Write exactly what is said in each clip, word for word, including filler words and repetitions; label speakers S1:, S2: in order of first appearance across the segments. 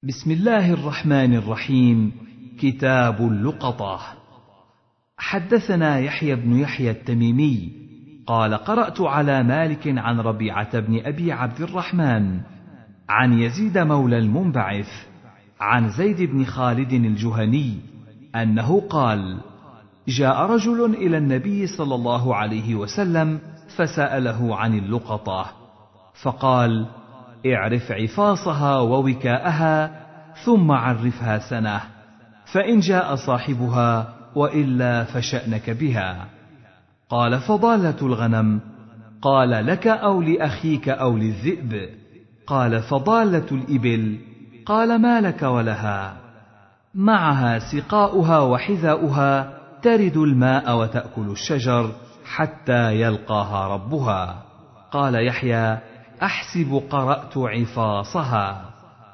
S1: بسم الله الرحمن الرحيم. كتاب اللقطة. حدثنا يحيى بن يحيى التميمي قال قرأت على مالك عن ربيعة بن أبي عبد الرحمن عن يزيد مولى المنبعث عن زيد بن خالد الجهني أنه قال: جاء رجل إلى النبي صلى الله عليه وسلم فسأله عن اللقطة، فقال: اعرف عفاصها ووكاءها ثم عرفها سنة، فإن جاء صاحبها وإلا فشأنك بها. قال: فضالة الغنم؟ قال: لك أو لأخيك أو للذئب؟ قال: فضالة الإبل؟ قال: ما لك ولها؟ معها سقاؤها وحذاؤها، ترد الماء وتأكل الشجر حتى يلقاها ربها. قال يحيى: أحسب قرأت عفاصها.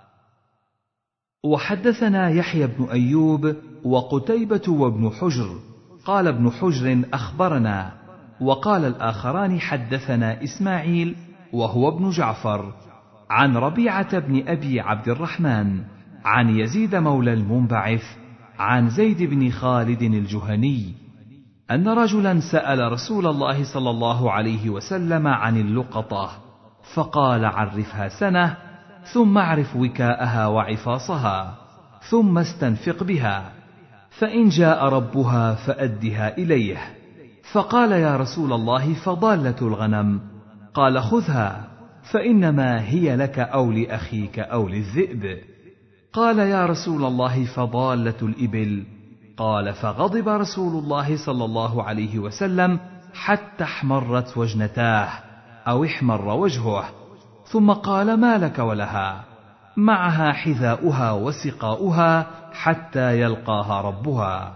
S1: وحدثنا يحيى بن أيوب وقتيبة وابن حجر قال ابن حجر أخبرنا، وقال الآخران حدثنا إسماعيل وهو ابن جعفر عن ربيعة بن أبي عبد الرحمن عن يزيد مولى المنبعث عن زيد بن خالد الجهني أن رجلا سأل رسول الله صلى الله عليه وسلم عن اللقطة، فقال: عرفها سنة، ثم اعرف وكاءها وعفاصها، ثم استنفق بها، فإن جاء ربها فأدها إليه. فقال: يا رسول الله، فضالة الغنم؟ قال: خذها، فإنما هي لك أو لأخيك أو للذئب. قال: يا رسول الله، فضالة الإبل؟ قال: فغضب رسول الله صلى الله عليه وسلم حتى احمرت وجنتاه أو احمر وجهه، ثم قال: ما لك ولها؟ معها حذاؤها وسقاؤها حتى يلقاها ربها.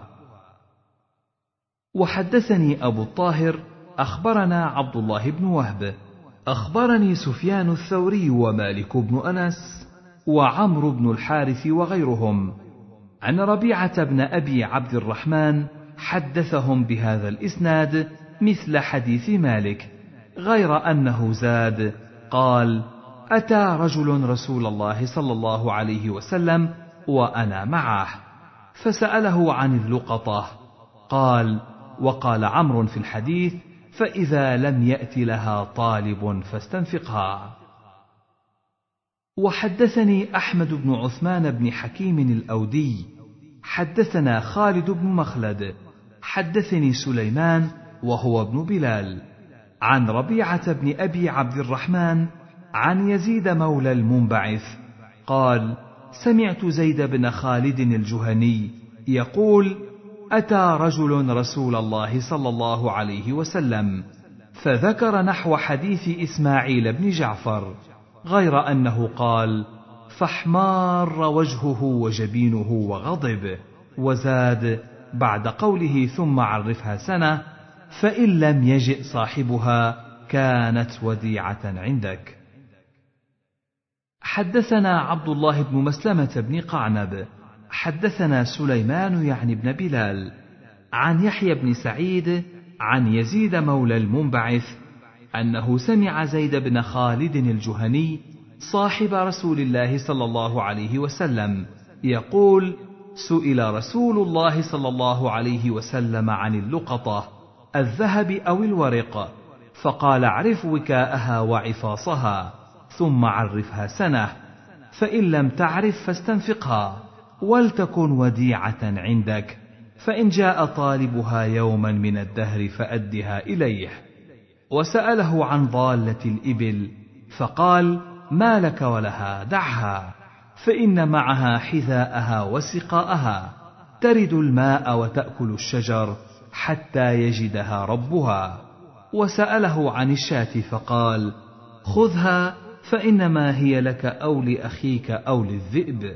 S1: وحدثني أبو الطاهر أخبرنا عبد الله بن وهب أخبرني سفيان الثوري ومالك بن أنس وعمرو بن الحارث وغيرهم أن ربيعة بن أبي عبد الرحمن حدثهم بهذا الإسناد مثل حديث مالك، غير أنه زاد قال: أتى رجل رسول الله صلى الله عليه وسلم وأنا معه، فسأله عن اللقطة. قال: وقال عمرو في الحديث: فإذا لم يأت لها طالب فاستنفقها. وحدثني أحمد بن عثمان بن حكيم الأودي حدثنا خالد بن مخلد حدثني سليمان وهو ابن بلال عن ربيعة بن أبي عبد الرحمن عن يزيد مولى المنبعث قال: سمعت زيد بن خالد الجهني يقول: أتى رجل رسول الله صلى الله عليه وسلم، فذكر نحو حديث إسماعيل بن جعفر، غير أنه قال: فاحمار وجهه وجبينه وغضب، وزاد بعد قوله: ثم عرفها سنة، فإن لم يجئ صاحبها كانت وديعة عندك. حدثنا عبد الله بن مسلمة بن قعنب حدثنا سليمان يعني بن بلال عن يحيى بن سعيد عن يزيد مولى المنبعث أنه سمع زيد بن خالد الجهني صاحب رسول الله صلى الله عليه وسلم يقول: سئل رسول الله صلى الله عليه وسلم عن اللقطة، الذهب أو الورق؟ فقال: اعرف وكاءها وعفاصها، ثم عرفها سنة، فإن لم تعرف فاستنفقها، ولتكن وديعة عندك، فإن جاء طالبها يوما من الدهر فأدها إليه. وسأله عن ضالة الإبل، فقال: ما لك ولها؟ دعها، فإن معها حذاءها وسقاءها، ترد الماء وتأكل الشجر حتى يجدها ربها. وسأله عن الشاة، فقال: خذها، فإنما هي لك أو لأخيك أو للذئب.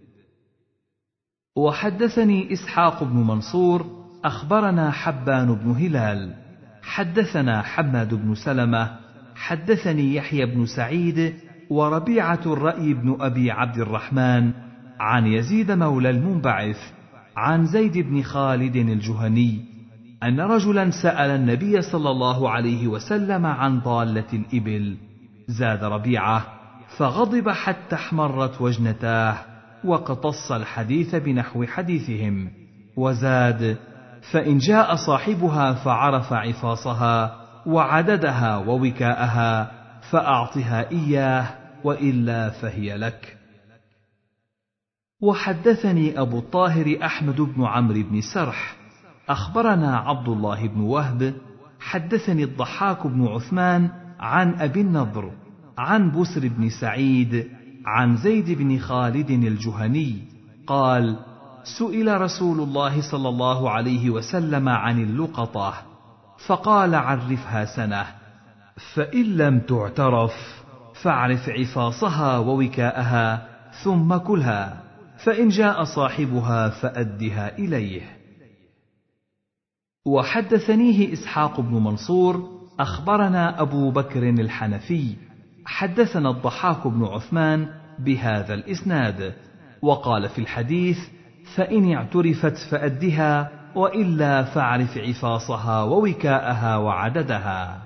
S1: وحدثني إسحاق بن منصور أخبرنا حبان بن هلال حدثنا حماد بن سلمة حدثني يحيى بن سعيد وربيعة الرأي بن أبي عبد الرحمن عن يزيد مولى المنبعث عن زيد بن خالد الجهني أن رجلا سأل النبي صلى الله عليه وسلم عن ضالة الإبل. زاد ربيعة: فغضب حتى احمرت وجنتاه، واقتص الحديث بنحو حديثهم. وزاد: فإن جاء صاحبها فعرف عفاصها وعددها ووكاءها فأعطها إياه، وإلا فهي لك. وحدثني أبو الطاهر أحمد بن عمرو بن سرح أخبرنا عبد الله بن وهب حدثني الضحاك بن عثمان عن أبي النضر عن بسر بن سعيد عن زيد بن خالد الجهني قال: سئل رسول الله صلى الله عليه وسلم عن اللقطة فقال: عرفها سنة، فإن لم تعترف فاعرف عفاصها ووكاءها ثم كلها، فإن جاء صاحبها فأدها إليه. وحدثنيه إسحاق بن منصور أخبرنا أبو بكر الحنفي حدثنا الضحاك بن عثمان بهذا الإسناد، وقال في الحديث: فإن اعترفت فأدها، وإلا فاعرف عفاصها ووكاءها وعددها.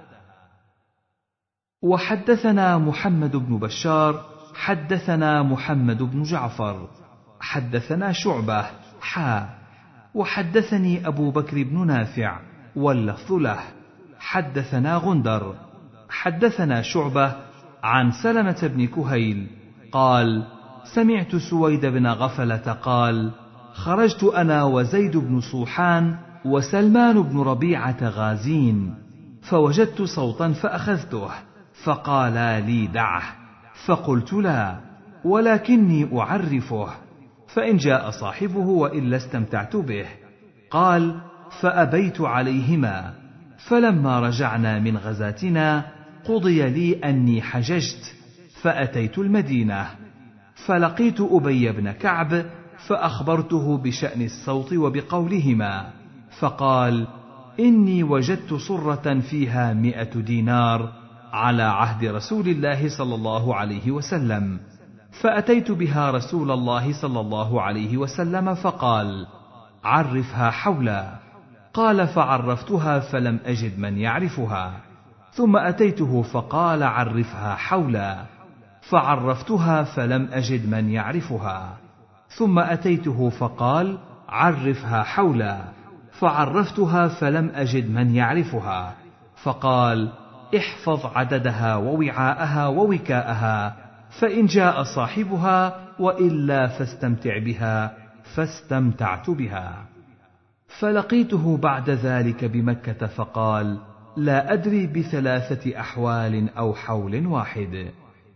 S1: وحدثنا محمد بن بشار حدثنا محمد بن جعفر حدثنا شعبة حا وحدثني أبو بكر بن نافع واللفظ له حدثنا غندر حدثنا شعبة عن سلمة بن كهيل قال: سمعت سويد بن غفلة قال: خرجت أنا وزيد بن صوحان وسلمان بن ربيعة غازين، فوجدت صوتا فأخذته، فقالا لي: دعه، فقلت: لا، ولكني أعرفه، فإن جاء صاحبه وإلا استمتعت به. قال: فأبيت عليهما، فلما رجعنا من غزاتنا قضي لي أني حججت، فأتيت المدينة، فلقيت أبي بن كعب فأخبرته بشأن الصوت وبقولهما، فقال: إني وجدت صرة فيها مئة دينار على عهد رسول الله صلى الله عليه وسلم، فأتيت بها رسول الله صلى الله عليه وسلم فقال: عرفها حولا. قال: فعرفتها فلم أجد من يعرفها، ثم أتيته فقال: عرفها حولا، فعرفتها فلم أجد من يعرفها، ثم أتيته فقال: عرفها حولا، فعرفتها فلم أجد من يعرفها، فقال: احفظ عددها ووعاءها ووكاءها، فإن جاء صاحبها وإلا فاستمتع بها، فاستمتعت بها. فلقيته بعد ذلك بمكة فقال: لا أدري بثلاثة أحوال أو حول واحد.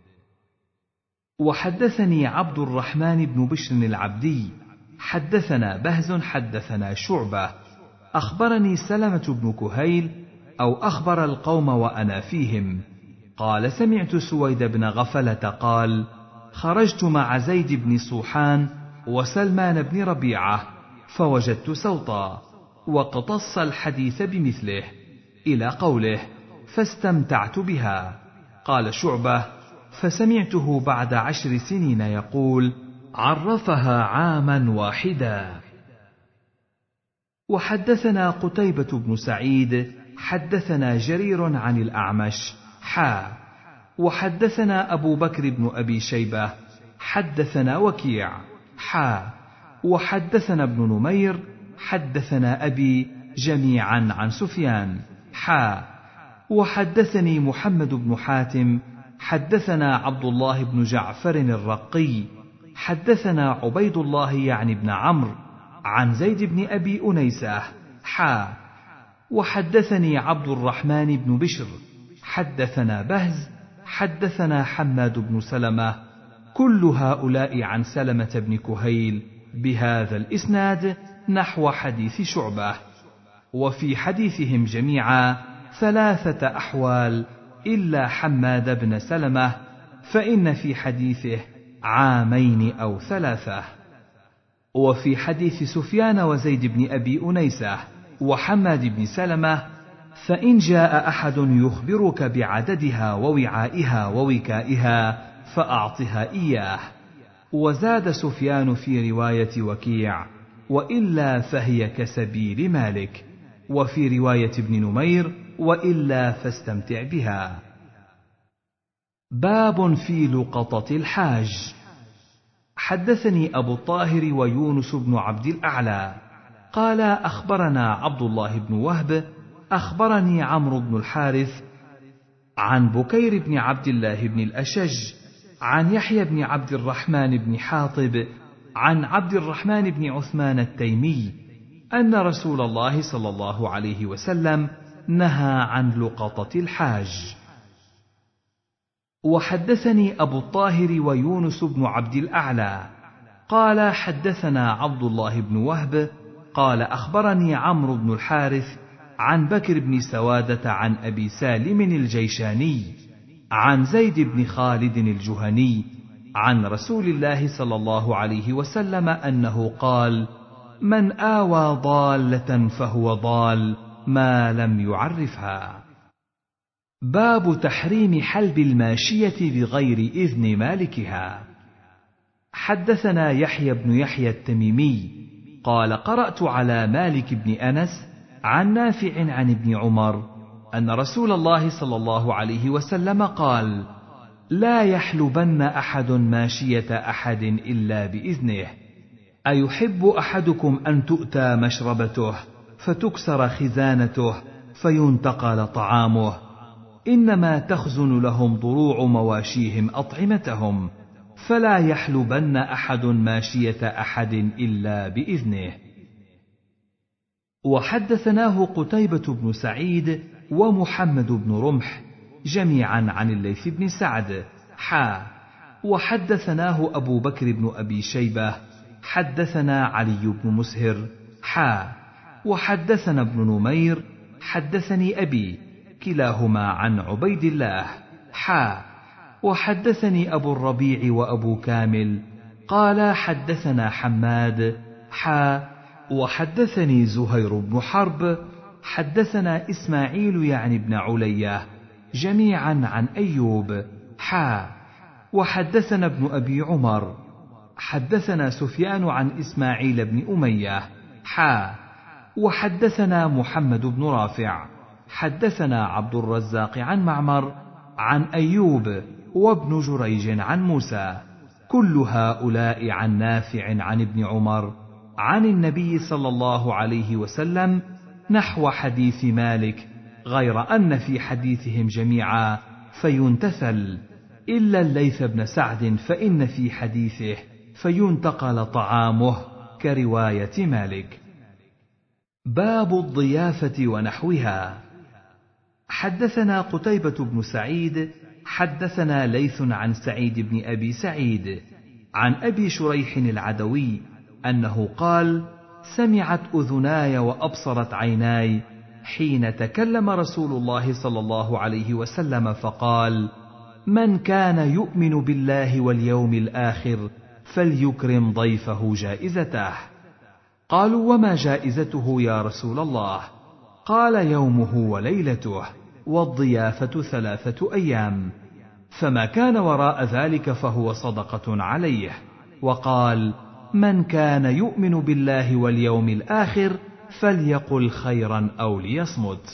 S1: وحدثني عبد الرحمن بن بشر العبدي حدثنا بهز حدثنا شعبة أخبرني سلمة بن كهيل أو أخبر القوم وأنا فيهم قال: سمعت سويد بن غفلة قال: خرجت مع زيد بن صوحان وسلمان بن ربيعة فوجدت سوطا، واقتص الحديث بمثله إلى قوله: فاستمتعت بها. قال شعبة: فسمعته بعد عشر سنين يقول: عرفها عاما واحدا. وحدثنا قتيبة بن سعيد حدثنا جرير عن الأعمش حا وحدثنا أبو بكر بن أبي شيبة حدثنا وكيع حا وحدثنا ابن نمير حدثنا أبي جميعا عن سفيان حا وحدثني محمد بن حاتم حدثنا عبد الله بن جعفر الرقي حدثنا عبيد الله يعني بن عمرو عن زيد بن أبي أنيسة حا وحدثني عبد الرحمن بن بشر حدثنا بهز حدثنا حماد بن سلمة كل هؤلاء عن سلمة بن كهيل بهذا الإسناد نحو حديث شعبة، وفي حديثهم جميعا ثلاثة أحوال إلا حماد بن سلمة، فإن في حديثه عامين أو ثلاثة. وفي حديث سفيان وزيد بن أبي أنيسة وحماد بن سلمة: فإن جاء أحد يخبرك بعددها ووعائها ووكائها فأعطها إياه. وزاد سفيان في رواية وكيع: وإلا فهي كسبيل مالك، وفي رواية ابن نمير: وإلا فاستمتع بها. باب في لقطة الحاج. حدثني أبو الطاهر ويونس بن عبد الأعلى قال أخبرنا عبد الله بن وهب أخبرني عمرو بن الحارث عن بكير بن عبد الله بن الأشج عن يحيى بن عبد الرحمن بن حاطب عن عبد الرحمن بن عثمان التيمي أن رسول الله صلى الله عليه وسلم نهى عن لقطة الحاج. وحدثني أبو الطاهر ويونس بن عبد الأعلى قال حدثنا عبد الله بن وهب قال أخبرني عمرو بن الحارث عن بكر بن سوادة عن أبي سالم الجيشاني عن زيد بن خالد الجهني عن رسول الله صلى الله عليه وسلم أنه قال: من آوى ضالة فهو ضال ما لم يعرفها. باب تحريم حلب الماشية بغير إذن مالكها. حدثنا يحيى بن يحيى التميمي قال قرأت على مالك بن أنس عن نافع عن ابن عمر أن رسول الله صلى الله عليه وسلم قال: لا يحلبن أحد ماشية أحد إلا بإذنه. أيحب أحدكم أن تؤتى مشربته فتكسر خزانته فينتقل طعامه؟ إنما تخزن لهم ضروع مواشيهم أطعمتهم، فلا يحلبن أحد ماشية أحد إلا بإذنه. وحدثناه قتيبة بن سعيد ومحمد بن رمح جميعا عن الليث بن سعد حا وحدثناه أبو بكر بن أبي شيبة حدثنا علي بن مسهر حا وحدثنا ابن نمير حدثني أبي كلاهما عن عبيد الله حا وحدثني أبو الربيع وأبو كامل قال حدثنا حماد حا وحدثني زهير بن حرب حدثنا إسماعيل يعني ابن علية جميعا عن أيوب حا وحدثنا ابن أبي عمر حدثنا سفيان عن إسماعيل بن أمية حا وحدثنا محمد بن رافع حدثنا عبد الرزاق عن معمر عن أيوب وابن جريج عن موسى كل هؤلاء عن نافع عن ابن عمر عن النبي صلى الله عليه وسلم نحو حديث مالك، غير أن في حديثهم جميعا فينتثل إلا الليث بن سعد فإن في حديثه فينتقل طعامه كرواية مالك. باب الضيافة ونحوها. حدثنا قتيبة بن سعيد حدثنا ليث عن سعيد بن أبي سعيد عن أبي شريح العدوي أنه قال: سمعت أذناي وأبصرت عيناي حين تكلم رسول الله صلى الله عليه وسلم فقال: من كان يؤمن بالله واليوم الآخر فليكرم ضيفه جائزته. قالوا: وما جائزته يا رسول الله؟ قال: يومه وليلته، والضيافة ثلاثة أيام، فما كان وراء ذلك فهو صدقة عليه. وقال: من كان يؤمن بالله واليوم الآخر فليقل خيرا أو ليصمت.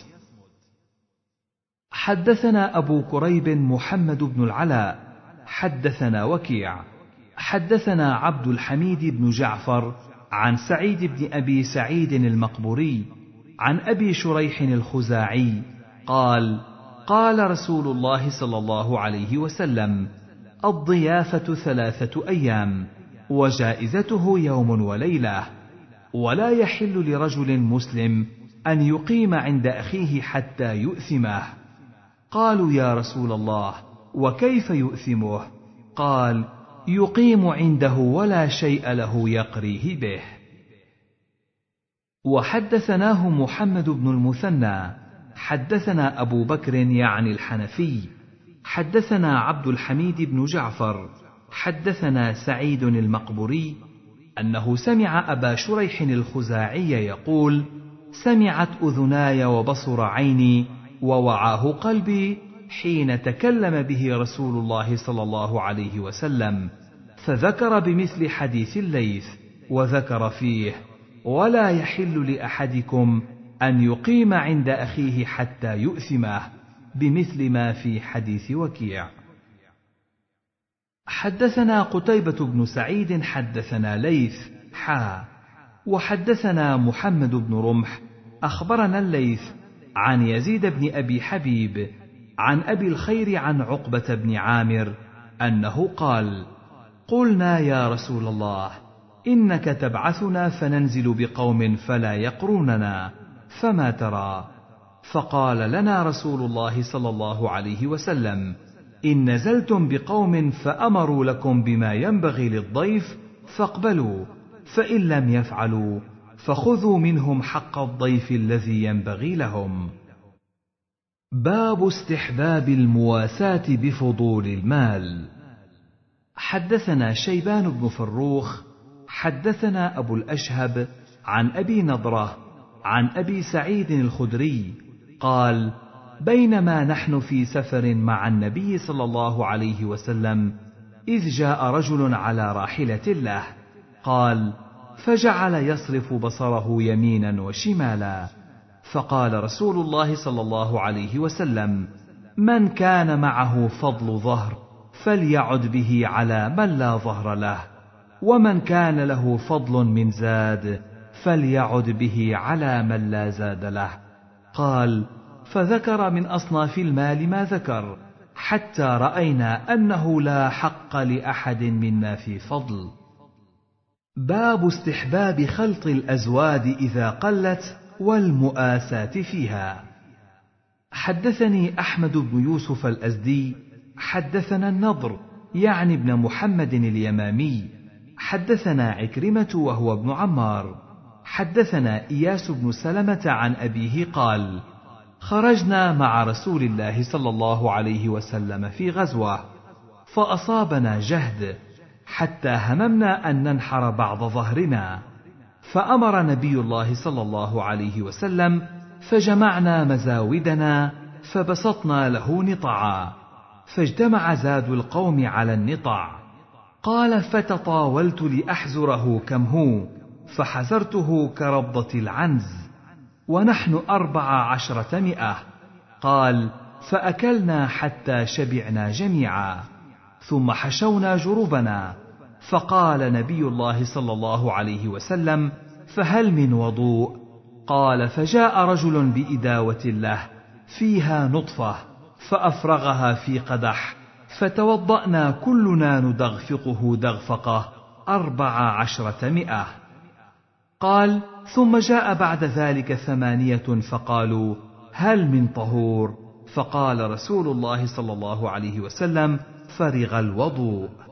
S1: حدثنا أبو كريب محمد بن العلاء حدثنا وكيع حدثنا عبد الحميد بن جعفر عن سعيد بن أبي سعيد المقبوري عن أبي شريح الخزاعي قال: قال رسول الله صلى الله عليه وسلم: الضيافة ثلاثة أيام، وجائزته يوم وليلة، ولا يحل لرجل مسلم أن يقيم عند أخيه حتى يؤثمه. قالوا: يا رسول الله، وكيف يؤثمه؟ قال: يقيم عنده ولا شيء له يقريه به. وحدثناه محمد بن المثنى حدثنا أبو بكر يعني الحنفي حدثنا عبد الحميد بن جعفر حدثنا سعيد المقبوري أنه سمع أبا شريح الخزاعي يقول: سمعت أذناي وبصر عيني ووعاه قلبي حين تكلم به رسول الله صلى الله عليه وسلم، فذكر بمثل حديث الليث، وذكر فيه: ولا يحل لأحدكم أن يقيم عند أخيه حتى يؤثمه، بمثل ما في حديث وكيع. حدثنا قتيبة بن سعيد حدثنا ليث حا وحدثنا محمد بن رمح أخبرنا الليث عن يزيد بن أبي حبيب عن أبي الخير عن عقبة بن عامر أنه قال: قلنا يا رسول الله إنك تبعثنا فننزل بقوم فلا يقروننا، فما ترى؟ فقال لنا رسول الله صلى الله عليه وسلم: إن نزلتم بقوم فأمروا لكم بما ينبغي للضيف فاقبلوا، فإن لم يفعلوا فخذوا منهم حق الضيف الذي ينبغي لهم. باب استحباب المواساة بفضول المال. حدثنا شيبان بن فروخ حدثنا أبو الأشهب عن أبي نضرة عن أبي سعيد الخدري قال: بينما نحن في سفر مع النبي صلى الله عليه وسلم إذ جاء رجل على راحلة له، قال: فجعل يصرف بصره يمينا وشمالا، فقال رسول الله صلى الله عليه وسلم: من كان معه فضل ظهر فليعد به على من لا ظهر له، ومن كان له فضل من زاد فليعد به على من لا زاد له. قال: فذكر من أصناف المال ما ذكر، حتى رأينا أنه لا حق لأحد منا في فضل. باب استحباب خلط الأزواد إذا قلت والمؤاساة فيها. حدثني أحمد بن يوسف الأزدي حدثنا النضر يعني ابن محمد اليمامي حدثنا عكرمة وهو ابن عمار حدثنا إياس بن سلمة عن أبيه قال: خرجنا مع رسول الله صلى الله عليه وسلم في غزوة، فأصابنا جهد حتى هممنا أن ننحر بعض ظهرنا، فأمر نبي الله صلى الله عليه وسلم فجمعنا مزاودنا فبسطنا له نطعا، فاجتمع زاد القوم على النطع. قال: فتطاولت لأحزره كم هو، فحزرته كربضة العنز، ونحن أربع عشرة مئة. قال: فأكلنا حتى شبعنا جميعا، ثم حشونا جربنا، فقال نبي الله صلى الله عليه وسلم: فهل من وضوء؟ قال: فجاء رجل بإداوة له فيها نطفة فأفرغها في قدح، فتوضأنا كلنا ندغفقه دغفقة أربع عشرة مئة. قال: ثم جاء بعد ذلك ثمانية فقالوا: هل من طهور؟ فقال رسول الله صلى الله عليه وسلم: فرغ الوضوء.